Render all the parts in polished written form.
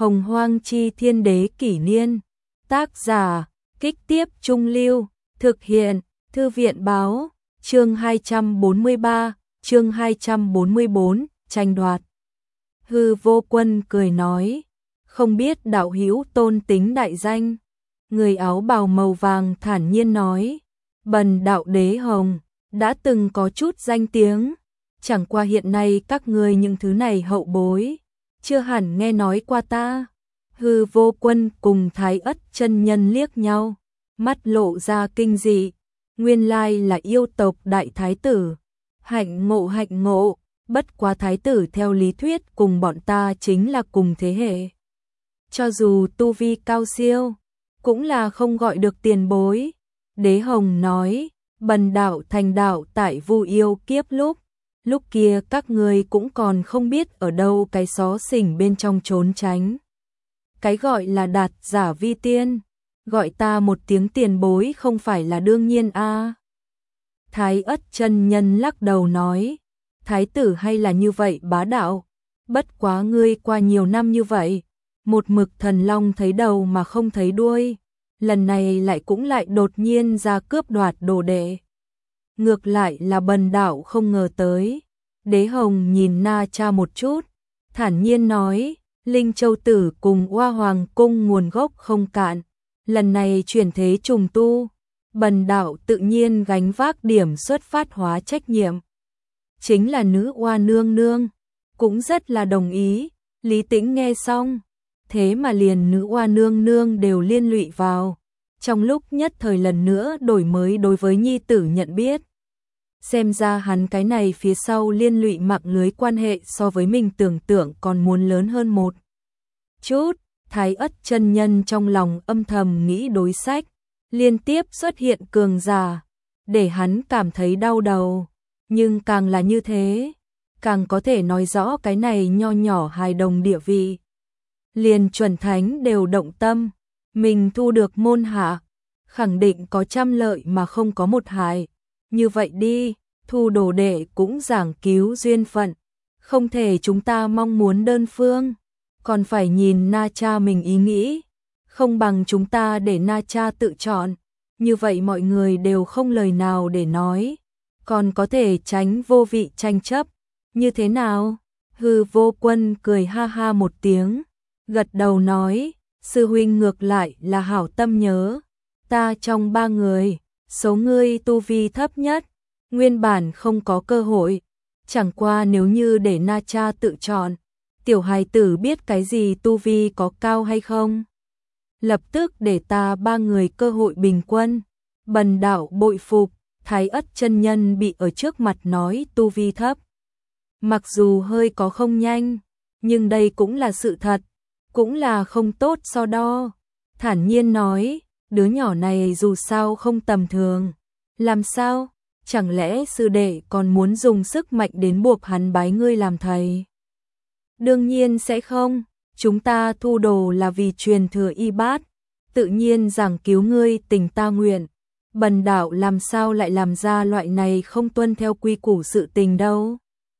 Hồng Hoang Chi Thiên Đế Kỷ Niên. Tác giả, Kích Tiếp Trung Lưu. Thực hiện, Thư viện Báo. Chương 243, chương 244, tranh đoạt. Hư Vô Quân cười nói, không biết đạo hữu tôn tính đại danh. Người áo bào màu vàng thản nhiên nói, bần đạo Đế Hồng, đã từng có chút danh tiếng, chẳng qua hiện nay các ngươi những thứ này hậu bối, chưa hẳn nghe nói qua ta. Hư Vô Quân cùng Thái Ất chân nhân liếc nhau, mắt lộ ra kinh dị, nguyên lai là yêu tộc đại thái tử, hạnh ngộ, bất quá thái tử theo lý thuyết cùng bọn ta chính là cùng thế hệ. Cho dù tu vi cao siêu, cũng là không gọi được tiền bối. Đế Hồng nói, bần đạo thành đạo tại Vu Yêu kiếp lúc kia các ngươi cũng còn không biết ở đâu cái xó xỉnh bên trong trốn tránh. Cái gọi là đạt giả vi tiên, gọi ta một tiếng tiền bối không phải là đương nhiên a. Thái Ất chân nhân lắc đầu nói, thái tử hay là như vậy bá đạo, bất quá ngươi qua nhiều năm như vậy, một mực thần long thấy đầu mà không thấy đuôi, lần này lại đột nhiên ra cướp đoạt đồ đệ. Ngược lại là bần đạo không ngờ tới. Đế Hồng nhìn Na Cha một chút, thản nhiên nói, Linh Châu Tử cùng Hoa Hoàng Cung nguồn gốc không cạn, lần này chuyển thế trùng tu, bần đạo tự nhiên gánh vác điểm xuất phát hóa trách nhiệm. Chính là nữ Hoa nương nương, cũng rất là đồng ý. Lý Tĩnh nghe xong, thế mà liền nữ Hoa nương nương đều liên lụy vào, trong lúc nhất thời lần nữa đổi mới đối với nhi tử nhận biết. Xem ra hắn cái này phía sau liên lụy mạng lưới quan hệ so với mình tưởng tượng còn muốn lớn hơn một chút. Thái Ất chân nhân trong lòng âm thầm nghĩ đối sách, liên tiếp xuất hiện cường giả, để hắn cảm thấy đau đầu. Nhưng càng là như thế, càng có thể nói rõ cái này nho nhỏ hài đồng địa vị. Liền chuẩn thánh đều động tâm, mình thu được môn hạ, khẳng định có trăm lợi mà không có một hại. Như vậy đi, thu đồ đệ cũng giảng cứu duyên phận, không thể chúng ta mong muốn đơn phương, còn phải nhìn Na Cha mình ý nghĩ, không bằng chúng ta để Na Cha tự chọn, như vậy mọi người đều không lời nào để nói, còn có thể tránh vô vị tranh chấp, như thế nào? Hư Vô Quân cười ha ha một tiếng, gật đầu nói, sư huynh ngược lại là hảo tâm nhớ, ta trong ba người, số ngươi tu vi thấp nhất, nguyên bản không có cơ hội, chẳng qua nếu như để Na Cha tự chọn, tiểu hài tử biết cái gì tu vi có cao hay không? Lập tức để ta ba người cơ hội bình quân. Bần đạo bội phục. Thái Ất chân nhân bị ở trước mặt nói tu vi thấp, mặc dù hơi có không nhanh, nhưng đây cũng là sự thật, cũng là không tốt so đo. Thản nhiên nói, đứa nhỏ này dù sao không tầm thường. Làm sao? Chẳng lẽ sư đệ còn muốn dùng sức mạnh đến buộc hắn bái ngươi làm thầy? Đương nhiên sẽ không, chúng ta thu đồ là vì truyền thừa y bát, tự nhiên giảng cứu ngươi tình ta nguyện. Bần đạo làm sao lại làm ra loại này không tuân theo quy củ sự tình đâu.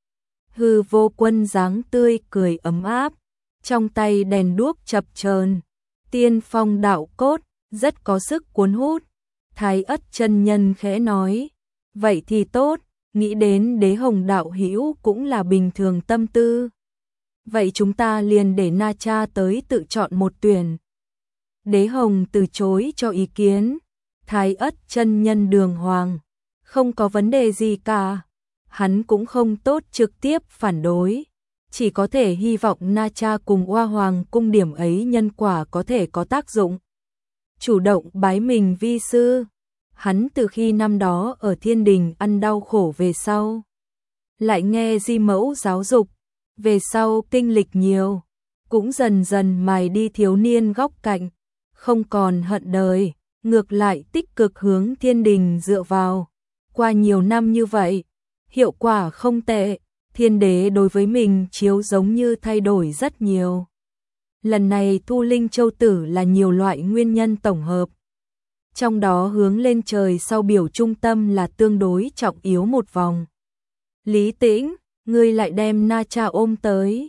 Hư Vô Quân dáng tươi cười ấm áp, trong tay đèn đuốc chập chờn, tiên phong đạo cốt, rất có sức cuốn hút. Thái Ất chân nhân khẽ nói, vậy thì tốt, nghĩ đến Đế Hồng đạo hữu cũng là bình thường tâm tư. Vậy chúng ta liền để Na Cha tới tự chọn một tuyển. Đế Hồng từ chối cho ý kiến. Thái Ất chân nhân đường hoàng, không có vấn đề gì cả, hắn cũng không tốt trực tiếp phản đối, chỉ có thể hy vọng Na Cha cùng Hoa Hoàng cung điểm ấy nhân quả có thể có tác dụng. Chủ động bái mình vi sư, hắn từ khi năm đó ở thiên đình ăn đau khổ về sau, lại nghe di mẫu giáo dục, về sau kinh lịch nhiều, cũng dần dần mài đi thiếu niên góc cạnh, không còn hận đời. Ngược lại tích cực hướng thiên đình dựa vào. Qua nhiều năm như vậy, hiệu quả không tệ, thiên đế đối với mình chiếu giống như thay đổi rất nhiều. Lần này thu Linh Châu Tử là nhiều loại nguyên nhân tổng hợp. Trong đó hướng lên trời sau biểu trung tâm là tương đối trọng yếu một vòng. Lý Tĩnh, ngươi lại đem Na Cha ôm tới.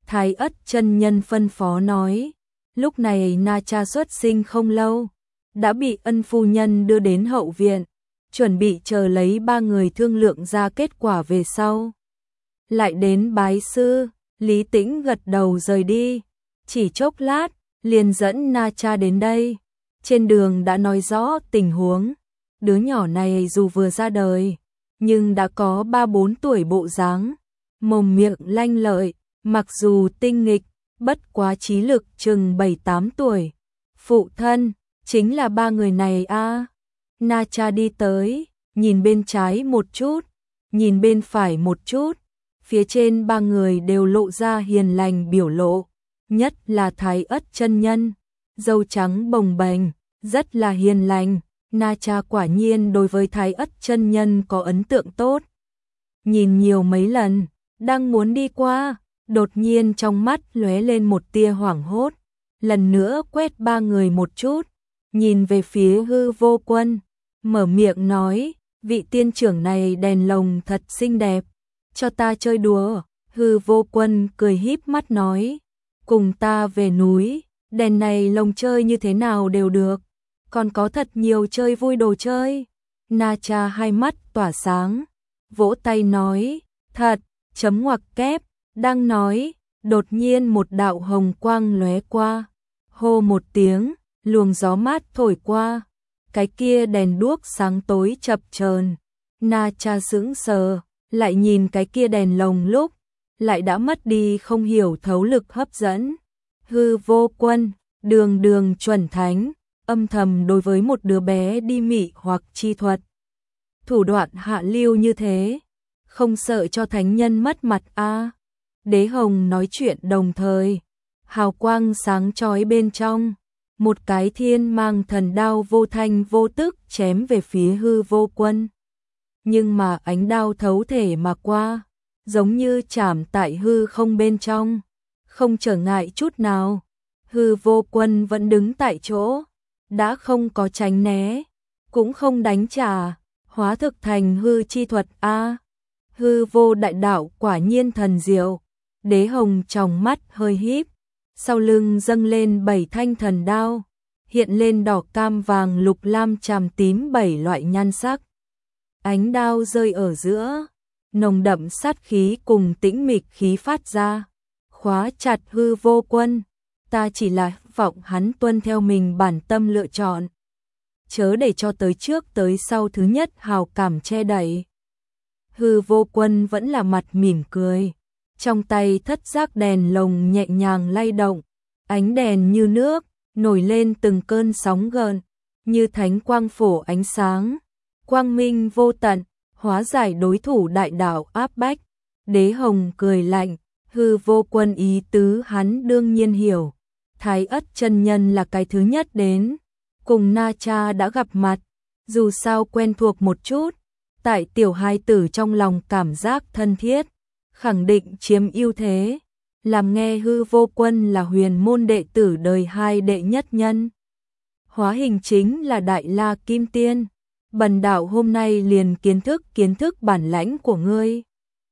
Thái Ất chân nhân phân phó nói. Lúc này Na Cha xuất sinh không lâu, đã bị Ân phu nhân đưa đến hậu viện, chuẩn bị chờ lấy ba người thương lượng ra kết quả về sau. Lại đến bái sư, Lý Tĩnh gật đầu rời đi, chỉ chốc lát, liền dẫn Na Cha đến đây. Trên đường đã nói rõ tình huống, đứa nhỏ này dù vừa ra đời, nhưng đã có 3-4 tuổi bộ dáng, mồm miệng lanh lợi, mặc dù tinh nghịch, bất quá trí lực chừng 7-8 tuổi. Phụ thân, chính là ba người này a. Na Cha đi tới, nhìn bên trái một chút, nhìn bên phải một chút, phía trên ba người đều lộ ra hiền lành biểu lộ, nhất là Thái Ất chân nhân, râu trắng bồng bềnh, rất là hiền lành. Na Cha quả nhiên đối với Thái Ất chân nhân có ấn tượng tốt. Nhìn nhiều mấy lần, đang muốn đi qua, đột nhiên trong mắt lóe lên một tia hoảng hốt, lần nữa quét ba người một chút, nhìn về phía Hư Vô Quân, mở miệng nói, vị tiên trưởng này đèn lồng thật xinh đẹp, cho ta chơi đùa. Hư Vô Quân cười híp mắt nói, cùng ta về núi, đèn này lồng chơi như thế nào đều được, còn có thật nhiều chơi vui đồ chơi. Na Cha hai mắt tỏa sáng, vỗ tay nói, thật, chấm ngoặc kép, đang nói, đột nhiên một đạo hồng quang lóe qua, hô một tiếng, luồng gió mát thổi qua, cái kia đèn đuốc sáng tối chập chờn. Na Cha sững sờ, lại nhìn cái kia đèn lồng lúc, lại đã mất đi không hiểu thấu lực hấp dẫn. Hư Vô Quân, đường đường chuẩn thánh, âm thầm đối với một đứa bé đi mị hoặc chi thuật. Thủ đoạn hạ lưu như thế, không sợ cho thánh nhân mất mặt a. Đế Hồng nói chuyện đồng thời, hào quang sáng chói bên trong, một cái thiên mang thần đao vô thanh vô tức chém về phía Hư Vô Quân. Nhưng mà ánh đao thấu thể mà qua, giống như chạm tại hư không bên trong, không trở ngại chút nào. Hư Vô Quân vẫn đứng tại chỗ, đã không có tránh né, cũng không đánh trả, hóa thực thành hư chi thuật a. Hư vô đại đạo quả nhiên thần diệu. Đế Hồng tròng mắt hơi híp, sau lưng dâng lên 7 thanh thần đao, hiện lên đỏ cam vàng lục lam tràm tím 7 loại nhan sắc. Ánh đao rơi ở giữa, nồng đậm sát khí cùng tĩnh mịch khí phát ra, khóa chặt Hư Vô Quân. Ta chỉ là vọng hắn tuân theo mình bản tâm lựa chọn, chớ để cho tới trước tới sau thứ nhất hào cảm che đậy. Hư Vô Quân vẫn là mặt mỉm cười, trong tay thất giác đèn lồng nhẹ nhàng lay động, ánh đèn như nước, nổi lên từng cơn sóng gợn, như thánh quang phổ ánh sáng, quang minh vô tận, hóa giải đối thủ đại đạo áp bách. Đế Hồng cười lạnh, Hư Vô Quân ý tứ hắn đương nhiên hiểu. Thái Ất chân nhân là cái thứ nhất đến, cùng Na Cha đã gặp mặt, dù sao quen thuộc một chút, tại tiểu hai tử trong lòng cảm giác thân thiết, khẳng định chiếm ưu thế, làm nghe Hư Vô Quân là huyền môn đệ tử đời 2 đệ nhất nhân. Hóa hình chính là Đại La Kim Tiên, bần đạo hôm nay liền kiến thức bản lãnh của ngươi.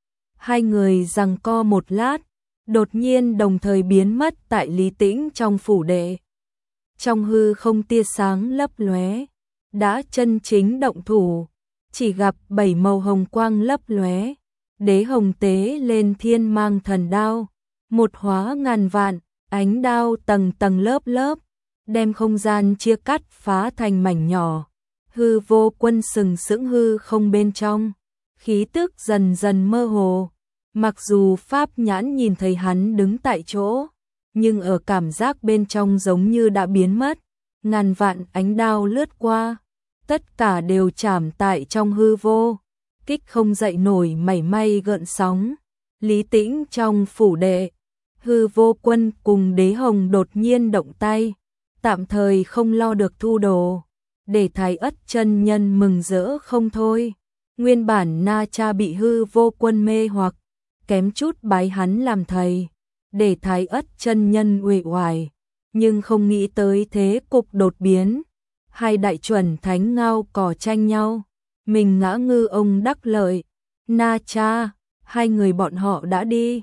Hai người giằng co một lát, đột nhiên đồng thời biến mất tại Lý Tĩnh trong phủ đệ. Trong hư không tia sáng lấp lóe, đã chân chính động thủ, chỉ gặp 7 màu hồng quang lấp lóe. Đế Hồng tế lên thiên mang thần đao, một hóa ngàn vạn, ánh đao tầng tầng lớp lớp, đem không gian chia cắt phá thành mảnh nhỏ. Hư Vô Quân sừng sững hư không bên trong, khí tức dần dần mơ hồ. Mặc dù pháp nhãn nhìn thấy hắn đứng tại chỗ, nhưng ở cảm giác bên trong giống như đã biến mất. Ngàn vạn ánh đao lướt qua, tất cả đều chạm tại trong hư vô, kích không dậy nổi mảy may gợn sóng. Lý Tĩnh trong phủ đệ, Hư Vô Quân cùng Đế Hồng đột nhiên động tay, tạm thời không lo được thu đồ, để Thái Ất chân nhân mừng rỡ không thôi. Nguyên bản Na Cha bị Hư Vô Quân mê hoặc, kém chút bái hắn làm thầy, để Thái Ất chân nhân uể oải, nhưng không nghĩ tới thế cục đột biến, hai đại chuẩn thánh ngao cỏ tranh nhau, mình ngã ngư ông đắc lợi. Na Cha, hai người bọn họ đã đi,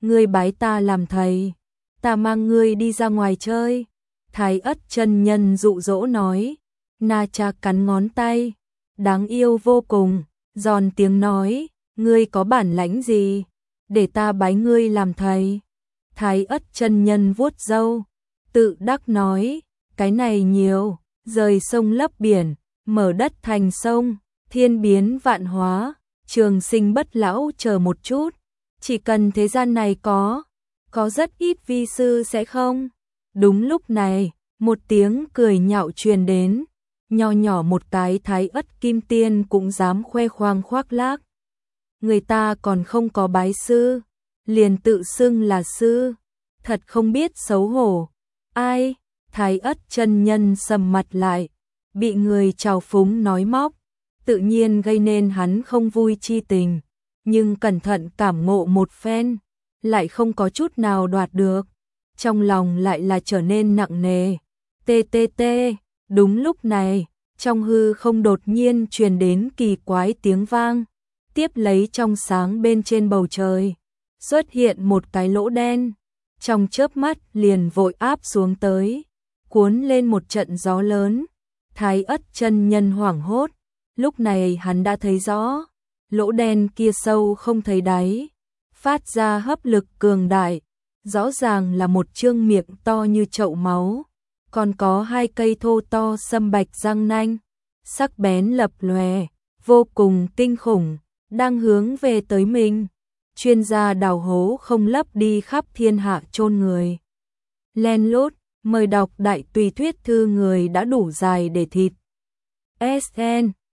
ngươi bái ta làm thầy, ta mang ngươi đi ra ngoài chơi. Thái Ất chân nhân dụ dỗ nói. Na Cha cắn ngón tay, đáng yêu vô cùng, giòn tiếng nói, ngươi có bản lãnh gì, để ta bái ngươi làm thầy. Thái Ất chân nhân vuốt râu, tự đắc nói, cái này nhiều, rời sông lấp biển, mở đất thành sông, thiên biến vạn hóa, trường sinh bất lão. Chờ một chút, chỉ cần thế gian này có rất ít vi sư sẽ không. Đúng lúc này, một tiếng cười nhạo truyền đến, nho nhỏ một cái Thái Ất kim tiên cũng dám khoe khoang khoác lác. Người ta còn không có bái sư, liền tự xưng là sư, thật không biết xấu hổ. Ai? Thái Ất chân nhân sầm mặt lại, bị người trào phúng nói móc, tự nhiên gây nên hắn không vui chi tình, nhưng cẩn thận cảm ngộ một phen, lại không có chút nào đoạt được, trong lòng lại là trở nên nặng nề. TTT. Đúng lúc này, trong hư không đột nhiên truyền đến kỳ quái tiếng vang, tiếp lấy trong sáng bên trên bầu trời xuất hiện một cái lỗ đen, trong chớp mắt liền vội áp xuống tới, cuốn lên một trận gió lớn. Thái Ất chân nhân hoảng hốt, lúc này hắn đã thấy rõ, lỗ đen kia sâu không thấy đáy, phát ra hấp lực cường đại, rõ ràng là một trương miệng to như chậu máu, còn có hai cây thô to sâm bạch răng nanh, sắc bén lập lòe, vô cùng kinh khủng, đang hướng về tới mình. Chuyên gia đào hố không lấp đi khắp thiên hạ chôn người. Len lút, mời đọc đại tùy thuyết thư người đã đủ dài để thịt. SN